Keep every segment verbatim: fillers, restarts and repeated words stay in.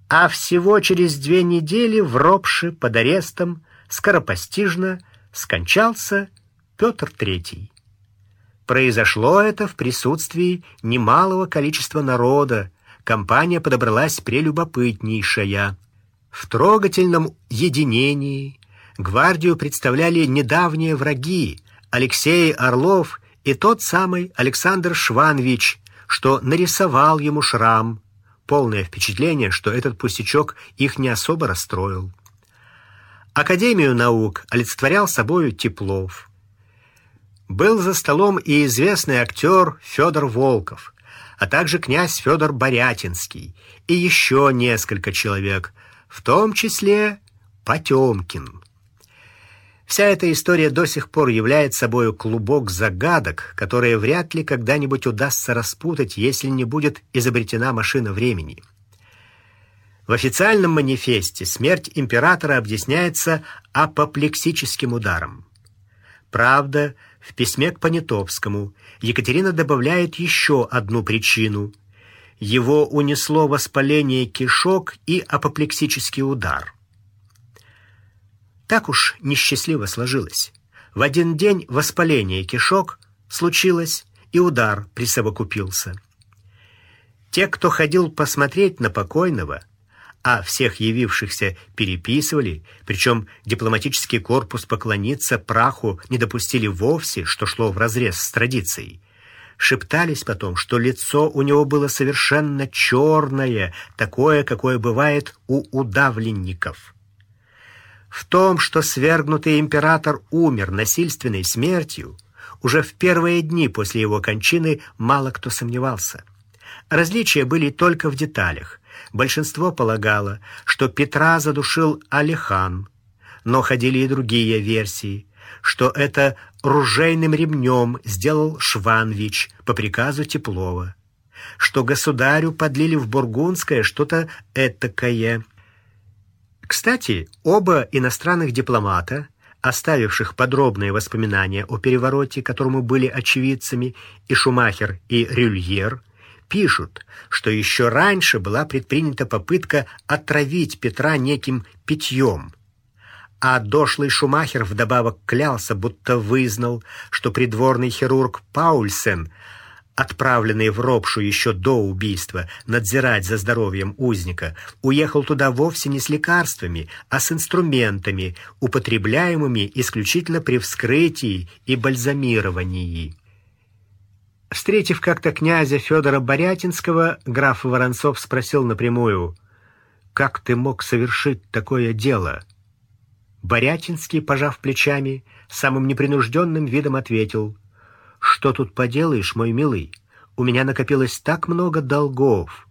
А всего через две недели в Ропше под арестом скоропостижно скончался Петр Третий. Произошло это в присутствии немалого количества народа. Компания подобралась прелюбопытнейшая. В трогательном единении гвардию представляли недавние враги Алексей Орлов и тот самый Александр Шванвич, что нарисовал ему шрам. Полное впечатление, что этот пустячок их не особо расстроил. Академию наук олицетворял собою Теплов. Был за столом и известный актер Федор Волков, а также князь Федор Борятинский и еще несколько человек, в том числе Потемкин. Вся эта история до сих пор является собою клубок загадок, которые вряд ли когда-нибудь удастся распутать, если не будет изобретена машина времени. В официальном манифесте смерть императора объясняется апоплексическим ударом. Правда, в письме к Понятовскому Екатерина добавляет еще одну причину. Его унесло воспаление кишок и апоплексический удар. Так уж несчастливо сложилось. В один день воспаление кишок случилось, и удар присовокупился. Те, кто ходил посмотреть на покойного, а всех явившихся переписывали, причем дипломатический корпус поклониться праху не допустили вовсе, что шло вразрез с традицией, шептались потом, что лицо у него было совершенно черное, такое, какое бывает у удавленников. В том, что свергнутый император умер насильственной смертью, уже в первые дни после его кончины мало кто сомневался. Различия были только в деталях. Большинство полагало, что Петра задушил Алихан, но ходили и другие версии, что это ружейным ремнем сделал Шванвич по приказу Теплова, что государю подлили в бургундское что-то этакое. Кстати, оба иностранных дипломата, оставивших подробные воспоминания о перевороте, которому были очевидцами, и Шумахер, и Рюльер, пишут, что еще раньше была предпринята попытка отравить Петра неким питьем. А дошлый Шумахер вдобавок клялся, будто вызнал, что придворный хирург Паульсен, отправленный в Ропшу еще до убийства надзирать за здоровьем узника, уехал туда вовсе не с лекарствами, а с инструментами, употребляемыми исключительно при вскрытии и бальзамировании. Встретив как-то князя Федора Борятинского, граф Воронцов спросил напрямую: «Как ты мог совершить такое дело?» Борятинский, пожав плечами, самым непринужденным видом ответил: «Что тут поделаешь, мой милый? У меня накопилось так много долгов».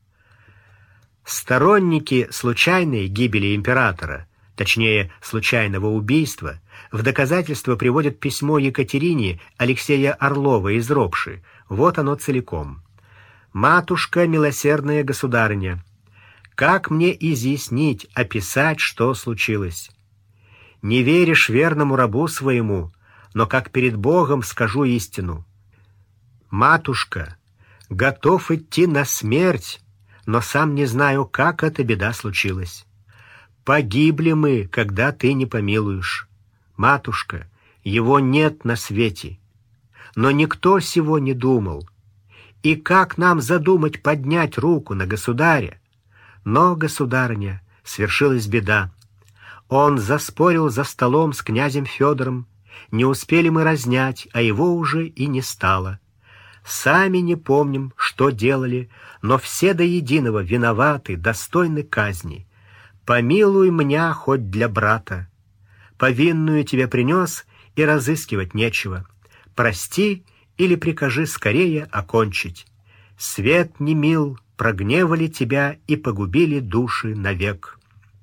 Сторонники случайной гибели императора, точнее, случайного убийства, в доказательство приводят письмо Екатерине Алексея Орлова из Ропши. Вот оно целиком. «Матушка, милосердная государыня, как мне изъяснить, описать, что случилось? Не веришь верному рабу своему, но как перед Богом скажу истину. Матушка, готов идти на смерть, но сам не знаю, как эта беда случилась. Погибли мы, когда ты не помилуешь. Матушка, его нет на свете. Но никто сего не думал. И как нам задумать поднять руку на государя? Но, государыня, свершилась беда. Он заспорил за столом с князем Федором. Не успели мы разнять, а его уже и не стало. Сами не помним, что делали, но все до единого виноваты, достойны казни. Помилуй меня хоть для брата. Повинную тебе принес, и разыскивать нечего. Прости или прикажи скорее окончить. Свет не мил, прогневали тебя и погубили души навек».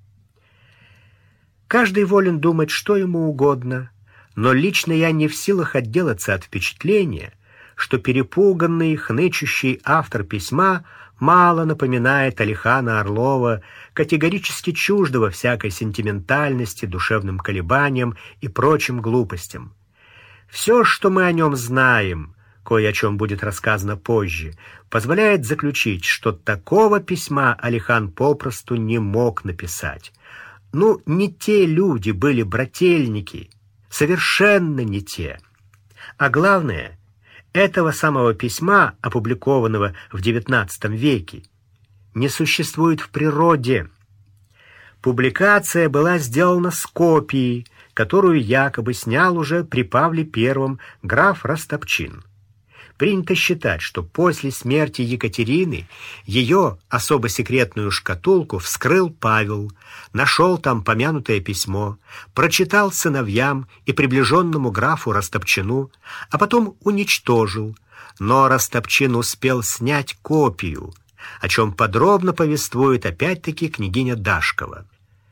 Каждый волен думать, что ему угодно, но лично я не в силах отделаться от впечатления, что перепуганный, хнычущий автор письма мало напоминает Алихана Орлова, категорически чуждого всякой сентиментальности, душевным колебаниям и прочим глупостям. Все, что мы о нем знаем, кое о чем будет рассказано позже, позволяет заключить, что такого письма Алихан попросту не мог написать. Ну, не те люди были брательники, совершенно не те. А главное, этого самого письма, опубликованного в девятнадцатом веке, не существует в природе. Публикация была сделана с копией, которую якобы снял уже при Павле Первом граф Растопчин. Принято считать, что после смерти Екатерины ее особо секретную шкатулку вскрыл Павел, нашел там помянутое письмо, прочитал сыновьям и приближенному графу Растопчину, а потом уничтожил, но Растопчин успел снять копию, о чем подробно повествует опять-таки княгиня Дашкова.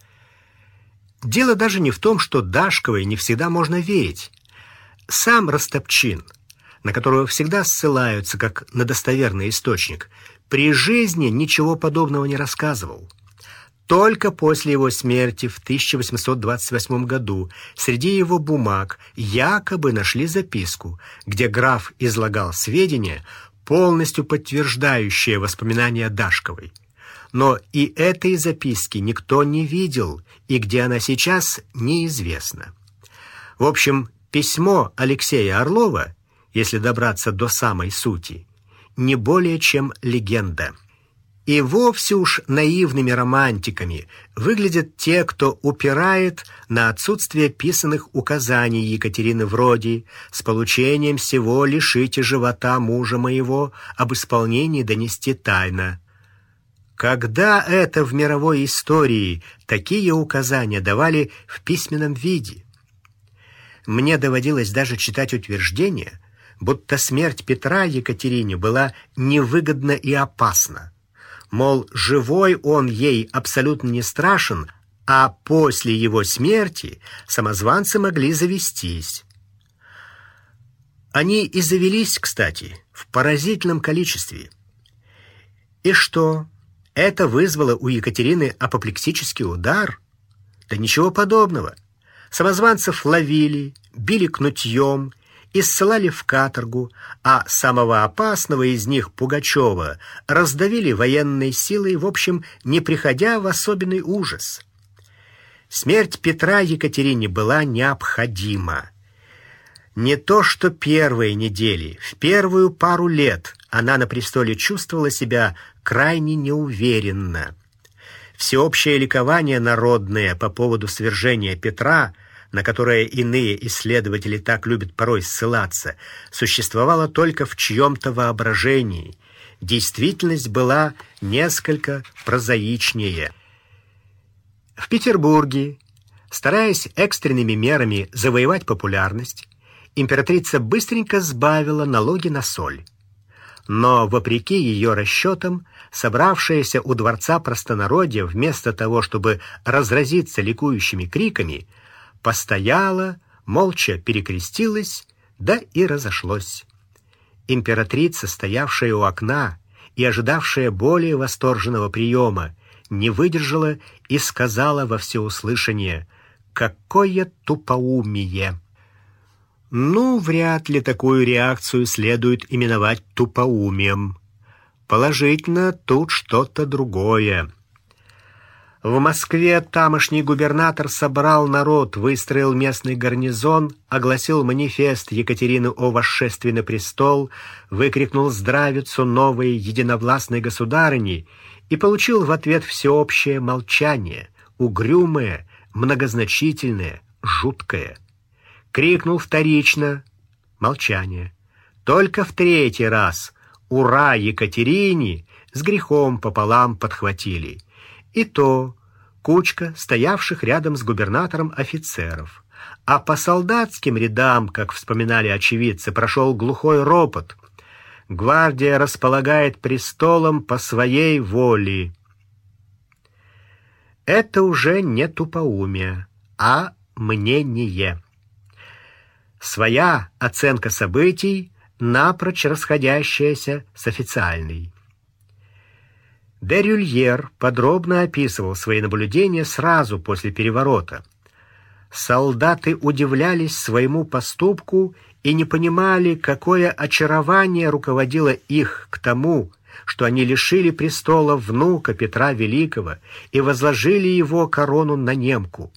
Дело даже не в том, что Дашковой не всегда можно верить. Сам Растопчин, на которого всегда ссылаются как на достоверный источник, при жизни ничего подобного не рассказывал. Только после его смерти в тысяча восемьсот двадцать восьмом году среди его бумаг якобы нашли записку, где граф излагал сведения, полностью подтверждающие воспоминания Дашковой. Но и этой записки никто не видел, и где она сейчас, неизвестно. В общем, письмо Алексея Орлова, если добраться до самой сути, не более чем легенда. И вовсе уж наивными романтиками выглядят те, кто упирает на отсутствие писанных указаний Екатерины вроде «с получением сего лишите живота мужа моего, об исполнении донести тайно». Когда это в мировой истории такие указания давали в письменном виде? Мне доводилось даже читать утверждение, будто смерть Петра Екатерине была невыгодна и опасна. Мол, живой он ей абсолютно не страшен, а после его смерти самозванцы могли завестись. Они и завелись, кстати, в поразительном количестве. И что? Это вызвало у Екатерины апоплексический удар? Да ничего подобного. Самозванцев ловили, били кнутьем и ссылали в каторгу, а самого опасного из них, Пугачева, раздавили военной силой, в общем, не приходя в особенный ужас. Смерть Петра Екатерине была необходима. Не то что первые недели, в первую пару лет она на престоле чувствовала себя крайне неуверенно. Всеобщее ликование народное по поводу свержения Петра, на которое иные исследователи так любят порой ссылаться, существовало только в чьем-то воображении. Действительность была несколько прозаичнее. В Петербурге, стараясь экстренными мерами завоевать популярность, императрица быстренько сбавила налоги на соль. Но, вопреки ее расчетам, собравшееся у дворца простонародье, вместо того, чтобы разразиться ликующими криками, постояло, молча перекрестилось, да и разошлось. Императрица, стоявшая у окна и ожидавшая более восторженного приема, не выдержала и сказала во всеуслышание: «Какое тупоумие!» Ну, вряд ли такую реакцию следует именовать тупоумием. Положительно, тут что-то другое. В Москве тамошний губернатор собрал народ, выстроил местный гарнизон, огласил манифест Екатерины о восшествии на престол, выкрикнул здравицу новой единовластной государыни и получил в ответ всеобщее молчание, угрюмое, многозначительное, жуткое. Крикнул вторично — молчание. Только в третий раз «Ура Екатерине!» с грехом пополам подхватили. И то кучка стоявших рядом с губернатором офицеров. А по солдатским рядам, как вспоминали очевидцы, прошел глухой ропот. Гвардия располагает престолом по своей воле. Это уже не тупоумие, а мнение. Своя оценка событий, напрочь расходящаяся с официальной. Де Рюльер подробно описывал свои наблюдения сразу после переворота. Солдаты удивлялись своему поступку и не понимали, какое очарование руководило их к тому, что они лишили престола внука Петра Великого и возложили его корону на немку.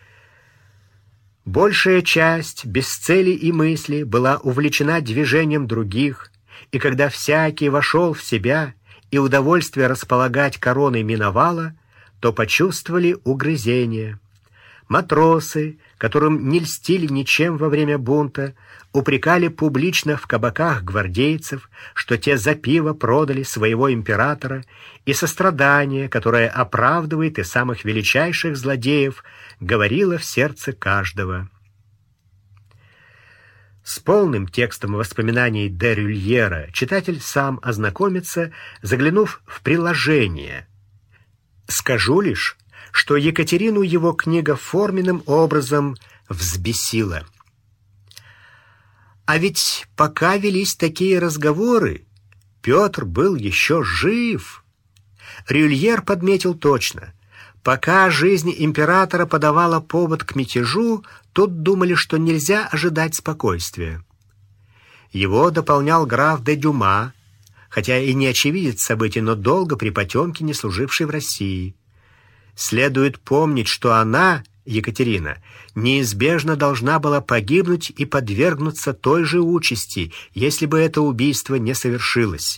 Большая часть без цели и мысли была увлечена движением других, и когда всякий вошел в себя и удовольствие располагать короной миновало, то почувствовали угрызение. Матросы, которым не льстили ничем во время бунта, упрекали публично в кабаках гвардейцев, что те за пиво продали своего императора, и сострадание, которое оправдывает и самых величайших злодеев, говорило в сердце каждого. С полным текстом воспоминаний де Рюльера читатель сам ознакомится, заглянув в приложение. Скажу лишь, что Екатерину его книга форменным образом взбесила. А ведь пока велись такие разговоры, Петр был еще жив. Рюльер подметил точно: пока жизнь императора подавала повод к мятежу, тут думали, что нельзя ожидать спокойствия. Его дополнял граф де Дюма, хотя и не очевидец событий, но долго при Потёмкине служивший в России. Следует помнить, что она, Екатерина, неизбежно должна была погибнуть и подвергнуться той же участи, если бы это убийство не совершилось.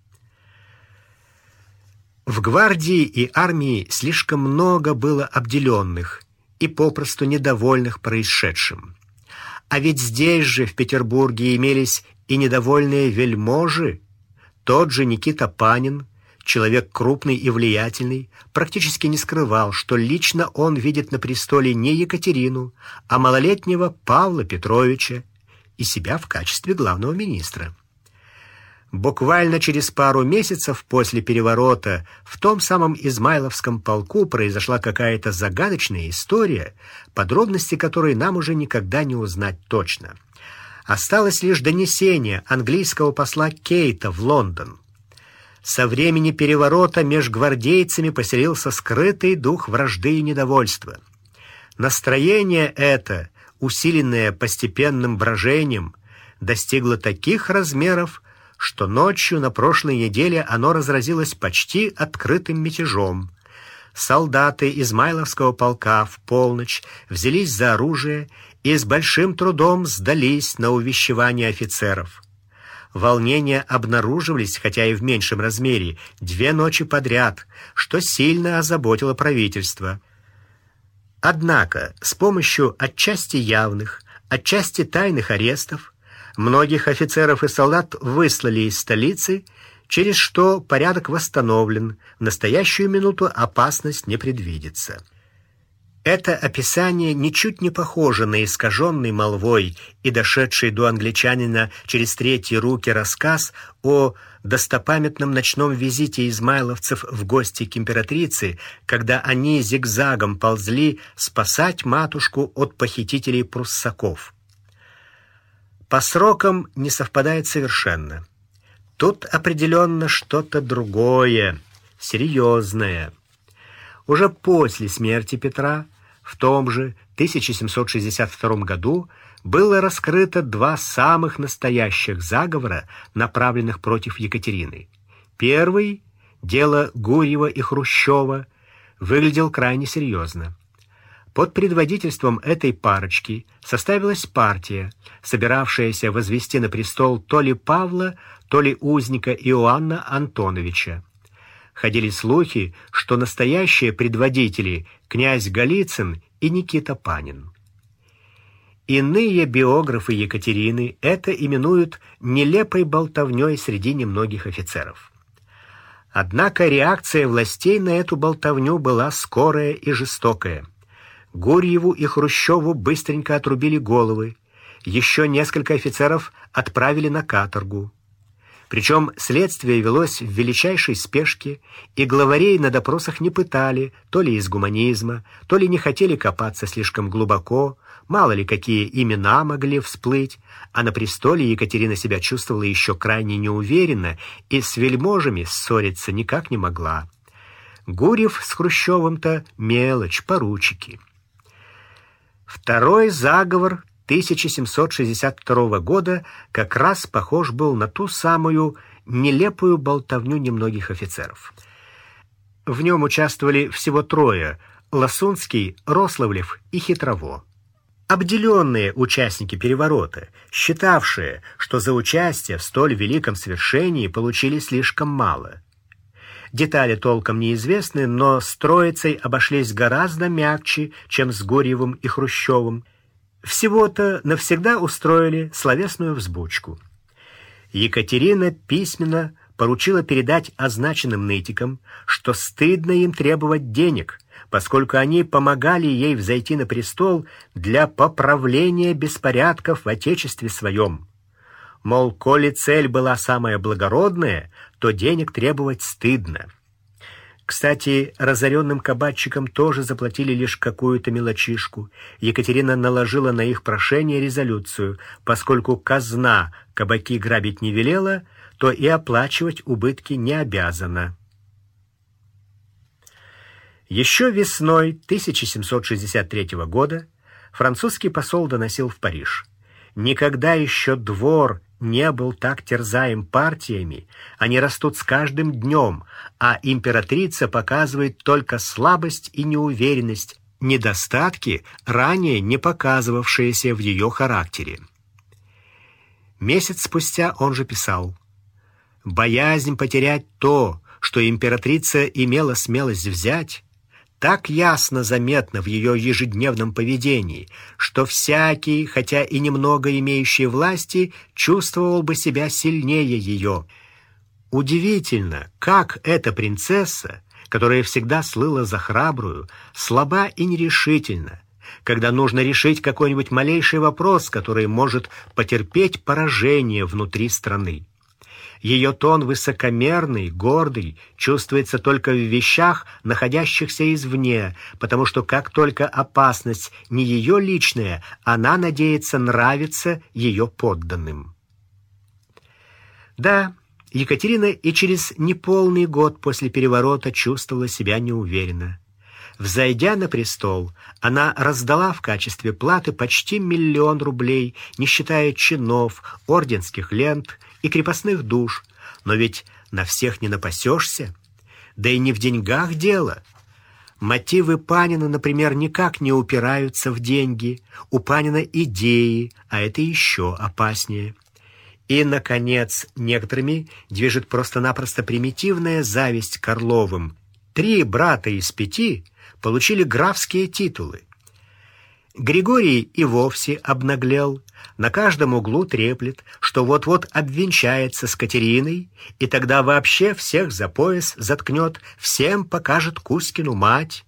В гвардии и армии слишком много было обделенных и попросту недовольных происшедшим. А ведь здесь же, в Петербурге, имелись и недовольные вельможи. Тот же Никита Панин, человек крупный и влиятельный, практически не скрывал, что лично он видит на престоле не Екатерину, а малолетнего Павла Петровича и себя в качестве главного министра. Буквально через пару месяцев после переворота в том самом Измайловском полку произошла какая-то загадочная история, подробности которой нам уже никогда не узнать точно. Осталось лишь донесение английского посла Кейта в Лондон. Со времени переворота меж гвардейцами поселился скрытый дух вражды и недовольства. Настроение это, усиленное постепенным брожением, достигло таких размеров, что ночью на прошлой неделе оно разразилось почти открытым мятежом. Солдаты Измайловского полка в полночь взялись за оружие и с большим трудом сдались на увещевание офицеров. Волнения обнаруживались, хотя и в меньшем размере, две ночи подряд, что сильно озаботило правительство. Однако с помощью отчасти явных, отчасти тайных арестов многих офицеров и солдат выслали из столицы, через что порядок восстановлен, в настоящую минуту опасность не предвидится. Это описание ничуть не похоже на искаженный молвой и дошедший до англичанина через третьи руки рассказ о достопамятном ночном визите измайловцев в гости к императрице, когда они зигзагом ползли спасать матушку от похитителей пруссаков. По срокам не совпадает совершенно. Тут определенно что-то другое, серьезное. Уже после смерти Петра в том же тысяча семьсот шестьдесят втором году было раскрыто два самых настоящих заговора, направленных против Екатерины. Первый, дело Гурьева и Хрущева, выглядел крайне серьезно. Под предводительством этой парочки составилась партия, собиравшаяся возвести на престол то ли Павла, то ли узника Иоанна Антоновича. Ходили слухи, что настоящие предводители князь Голицын и Никита Панин. Иные биографы Екатерины это именуют нелепой болтовнёй среди немногих офицеров. Однако реакция властей на эту болтовню была скорая и жестокая. Гурьеву и Хрущеву быстренько отрубили головы, еще несколько офицеров отправили на каторгу. Причем следствие велось в величайшей спешке, и главарей на допросах не пытали, то ли из гуманизма, то ли не хотели копаться слишком глубоко, мало ли какие имена могли всплыть, а на престоле Екатерина себя чувствовала еще крайне неуверенно и с вельможами ссориться никак не могла. Гурьев с Хрущевым-то мелочь, поручики. Второй заговор тысяча семьсот шестьдесят второго года как раз похож был на ту самую нелепую болтовню немногих офицеров. В нем участвовали всего трое — Ласунский, Рославлев и Хитрово. Обделенные участники переворота, считавшие, что за участие в столь великом свершении получили слишком мало. Детали толком неизвестны, но с Троицей обошлись гораздо мягче, чем с Гурьевым и Хрущевым. Всего-то навсегда устроили словесную взбучку. Екатерина письменно поручила передать означенным нытикам, что стыдно им требовать денег, поскольку они помогали ей взойти на престол для поправления беспорядков в отечестве своем. Мол, коли цель была самая благородная, то денег требовать стыдно. Кстати, разоренным кабачикам тоже заплатили лишь какую-то мелочишку. Екатерина наложила на их прошение резолюцию. Поскольку казна кабаки грабить не велела, то и оплачивать убытки не обязана. Еще весной тысяча семьсот шестьдесят третьего года французский посол доносил в Париж: никогда еще двор не был так терзаем партиями, они растут с каждым днем, а императрица показывает только слабость и неуверенность, недостатки, ранее не показывавшиеся в ее характере. Месяц спустя он же писал: «Боязнь потерять то, что императрица имела смелость взять, так ясно заметно в ее ежедневном поведении, что всякий, хотя и немного имеющий власти, чувствовал бы себя сильнее ее. Удивительно, как эта принцесса, которая всегда слыла за храбрую, слаба и нерешительна, когда нужно решить какой-нибудь малейший вопрос, который может потерпеть поражение внутри страны. Ее тон высокомерный, гордый, чувствуется только в вещах, находящихся извне, потому что как только опасность не ее личная, она надеется нравиться ее подданным». Да, Екатерина и через неполный год после переворота чувствовала себя неуверенно. Взойдя на престол, она раздала в качестве платы почти миллион рублей, не считая чинов, орденских лент и крепостных душ. Но ведь на всех не напасешься. Да и не в деньгах дело. Мотивы Панина, например, никак не упираются в деньги. У Панина идеи, а это еще опаснее. И, наконец, некоторыми движет просто-напросто примитивная зависть к Орловым. Три брата из пяти получили графские титулы. Григорий и вовсе обнаглел, на каждом углу треплет, что вот-вот обвенчается с Катериной, и тогда вообще всех за пояс заткнет, всем покажет Кузькину мать.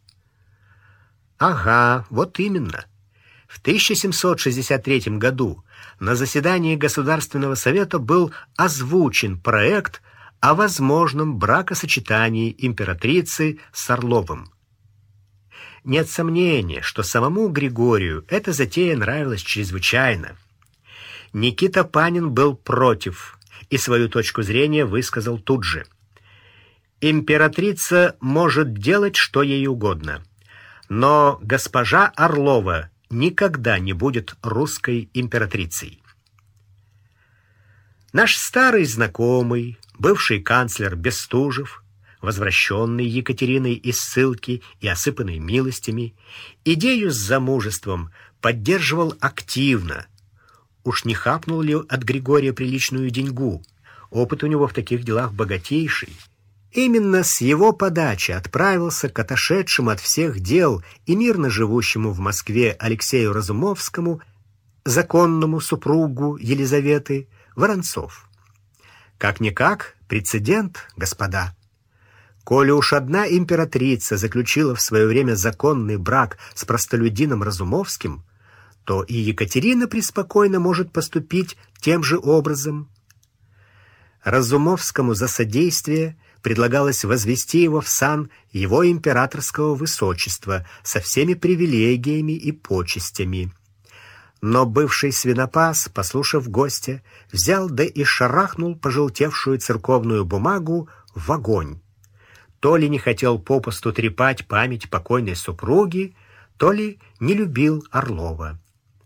Ага, вот именно. В тысяча семьсот шестьдесят третьем году на заседании Государственного совета был озвучен проект о возможном бракосочетании императрицы с Орловым. Нет сомнения, что самому Григорию эта затея нравилась чрезвычайно. Никита Панин был против и свою точку зрения высказал тут же. Императрица может делать, что ей угодно, но госпожа Орлова никогда не будет русской императрицей. Наш старый знакомый, бывший канцлер Бестужев, возвращенный Екатериной из ссылки и осыпанный милостями, идею с замужеством поддерживал активно. Уж не хапнул ли от Григория приличную деньгу? Опыт у него в таких делах богатейший. Именно с его подачи отправился к отошедшему от всех дел и мирно живущему в Москве Алексею Разумовскому, законному супругу Елизаветы, Воронцов. Как-никак прецедент, господа. Коли уж одна императрица заключила в свое время законный брак с простолюдином Разумовским, то и Екатерина преспокойно может поступить тем же образом. Разумовскому за содействие предлагалось возвести его в сан его императорского высочества со всеми привилегиями и почестями. Но бывший свинопас, послушав гостя, взял да и шарахнул пожелтевшую церковную бумагу в огонь. То ли не хотел попусту трепать память покойной супруги, то ли не любил Орлова.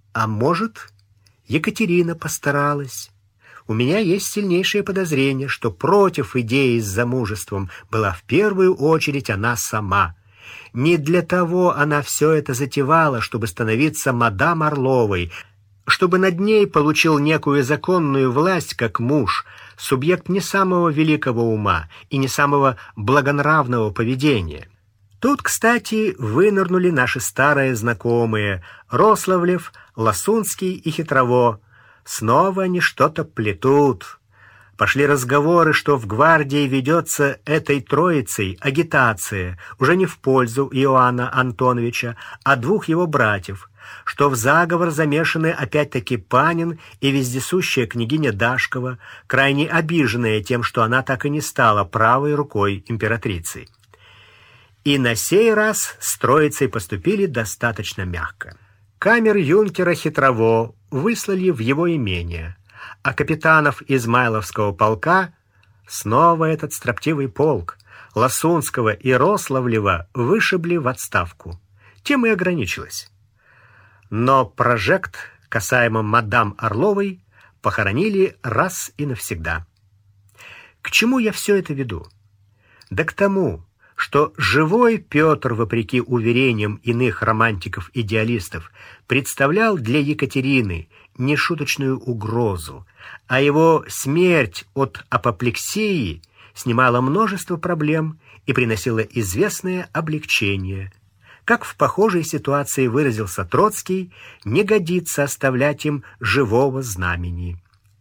А может, Екатерина постаралась. У меня есть сильнейшее подозрение, что против идеи с замужеством была в первую очередь она сама. Не для того она все это затевала, чтобы становиться мадам Орловой, чтобы над ней получил некую законную власть как муж, субъект не самого великого ума и не самого благонравного поведения. Тут, кстати, вынырнули наши старые знакомые Рославлев, Ласунский и Хитрово. Снова они что-то плетут. Пошли разговоры, что в гвардии ведется этой троицей агитация, уже не в пользу Иоанна Антоновича, а двух его братьев, что в заговор замешаны опять-таки Панин и вездесущая княгиня Дашкова, крайне обиженная тем, что она так и не стала правой рукой императрицы. И на сей раз с троицей поступили достаточно мягко. Камер-юнкера Хитрово выслали в его имение, а капитанов Измайловского полка снова этот строптивый полк Ласунского и Рославлева вышибли в отставку. Тем и ограничилось. Но прожект, касаемо мадам Орловой, похоронили раз и навсегда. К чему я все это веду? Да к тому, что живой Петр, вопреки уверениям иных романтиков-идеалистов, представлял для Екатерины нешуточную угрозу, а его смерть от апоплексии снимала множество проблем и приносила известное облегчение. Как в похожей ситуации выразился Троцкий, не годится оставлять им живого знамени.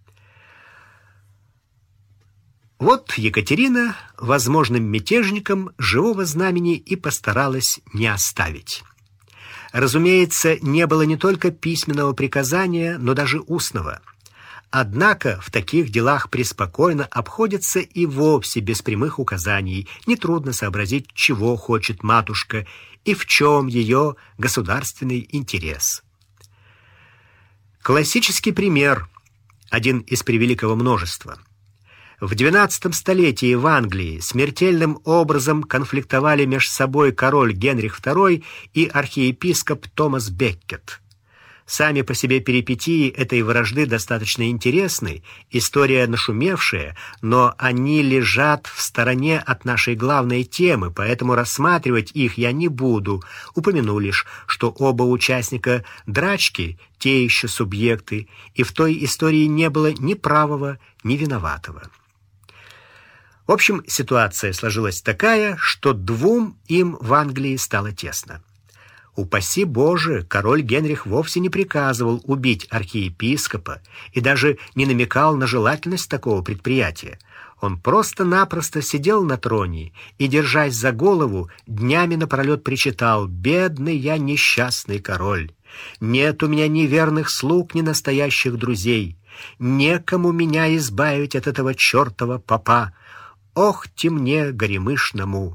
Вот Екатерина возможным мятежникам живого знамени и постаралась не оставить. Разумеется, не было не только письменного приказания, но даже устного. Однако в таких делах преспокойно обходится и вовсе без прямых указаний. Нетрудно сообразить, чего хочет матушка и в чем ее государственный интерес. Классический пример, один из превеликого множества. В двенадцатом столетии в Англии смертельным образом конфликтовали между собой король Генрих второй и архиепископ Томас Беккет. Сами по себе перипетии этой вражды достаточно интересны, история нашумевшая, но они лежат в стороне от нашей главной темы, поэтому рассматривать их я не буду. Упомяну лишь, что оба участника драчки – те еще субъекты, и в той истории не было ни правого, ни виноватого. В общем, ситуация сложилась такая, что двум им в Англии стало тесно. Упаси Боже, король Генрих вовсе не приказывал убить архиепископа и даже не намекал на желательность такого предприятия. Он просто-напросто сидел на троне и, держась за голову, днями напролет причитал: «Бедный я несчастный король! Нет у меня ни верных слуг, ни настоящих друзей. Некому меня избавить от этого чертова попа. Ох, темне горемышному!»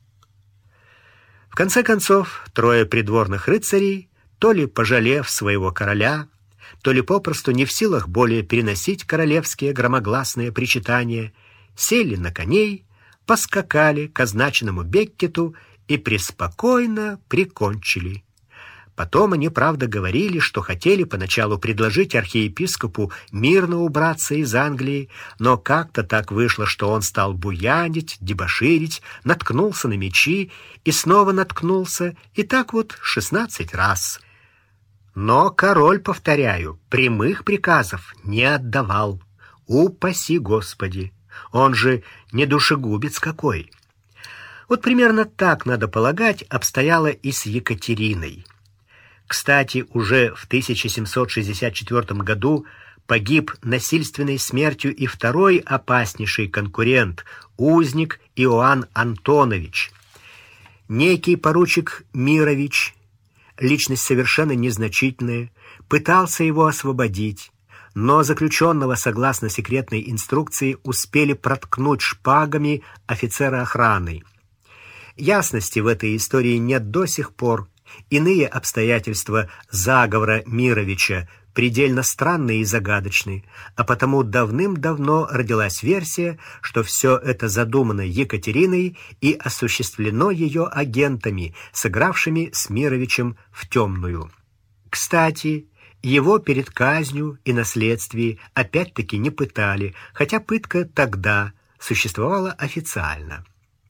В конце концов, трое придворных рыцарей, то ли пожалев своего короля, то ли попросту не в силах более переносить королевские громогласные причитания, сели на коней, поскакали к означенному Беккету и преспокойно прикончили. Потом они, правда, говорили, что хотели поначалу предложить архиепископу мирно убраться из Англии, но как-то так вышло, что он стал буянить, дебоширить, наткнулся на мечи и снова наткнулся, и так вот шестнадцать раз. Но король, повторяю, прямых приказов не отдавал. Упаси Господи! Он же не душегубец какой. Вот примерно так, надо полагать, обстояло и с Екатериной. Кстати, уже в тысяча семьсот шестьдесят четвёртом году погиб насильственной смертью и второй опаснейший конкурент, узник Иоанн Антонович. Некий поручик Мирович, личность совершенно незначительная, пытался его освободить, но заключенного, согласно секретной инструкции, успели проткнуть шпагами офицера охраны. Ясности в этой истории нет до сих пор. Иные обстоятельства заговора Мировича предельно странные и загадочные, а потому давным-давно родилась версия, что все это задумано Екатериной и осуществлено ее агентами, сыгравшими с Мировичем в темную. Кстати, Его перед казнью и на следствии опять-таки не пытали, хотя пытка тогда существовала официально.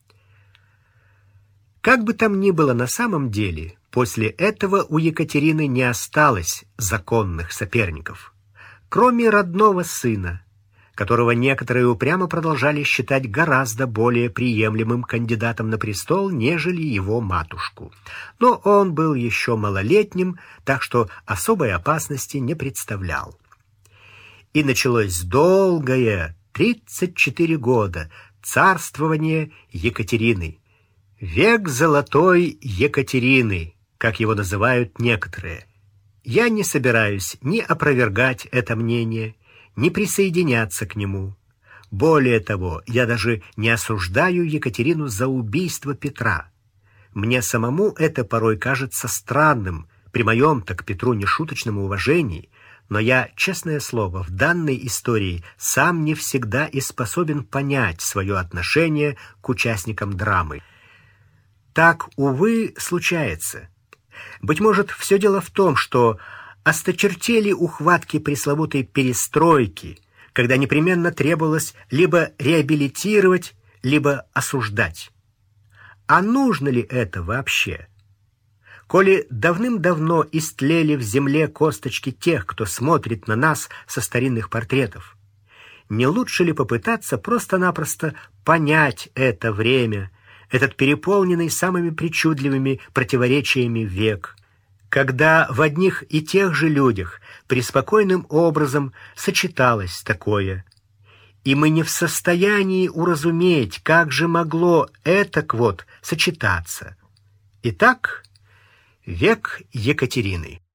Как бы там ни было на самом деле, после этого у Екатерины не осталось законных соперников, кроме родного сына, которого некоторые упрямо продолжали считать гораздо более приемлемым кандидатом на престол, нежели его матушку. Но он был еще малолетним, так что особой опасности не представлял. И началось долгое, тридцать четыре года, царствование Екатерины. Век золотой Екатерины, как его называют некоторые. Я не собираюсь ни опровергать это мнение, ни присоединяться к нему. Более того, я даже не осуждаю Екатерину за убийство Петра. Мне самому это порой кажется странным, при моем-то к Петру нешуточном уважении, но я, честное слово, в данной истории сам не всегда и способен понять свое отношение к участникам драмы. Так, увы, случается. Быть может, все дело в том, что осточертели ухватки пресловутой перестройки, когда непременно требовалось либо реабилитировать, либо осуждать. А нужно ли это вообще? Коли давным-давно истлели в земле косточки тех, кто смотрит на нас со старинных портретов, не лучше ли попытаться просто-напросто понять это время, этот переполненный самыми причудливыми противоречиями век, когда в одних и тех же людях преспокойным образом сочеталось такое, и мы не в состоянии уразуметь, как же могло этак вот сочетаться. Итак, век Екатерины.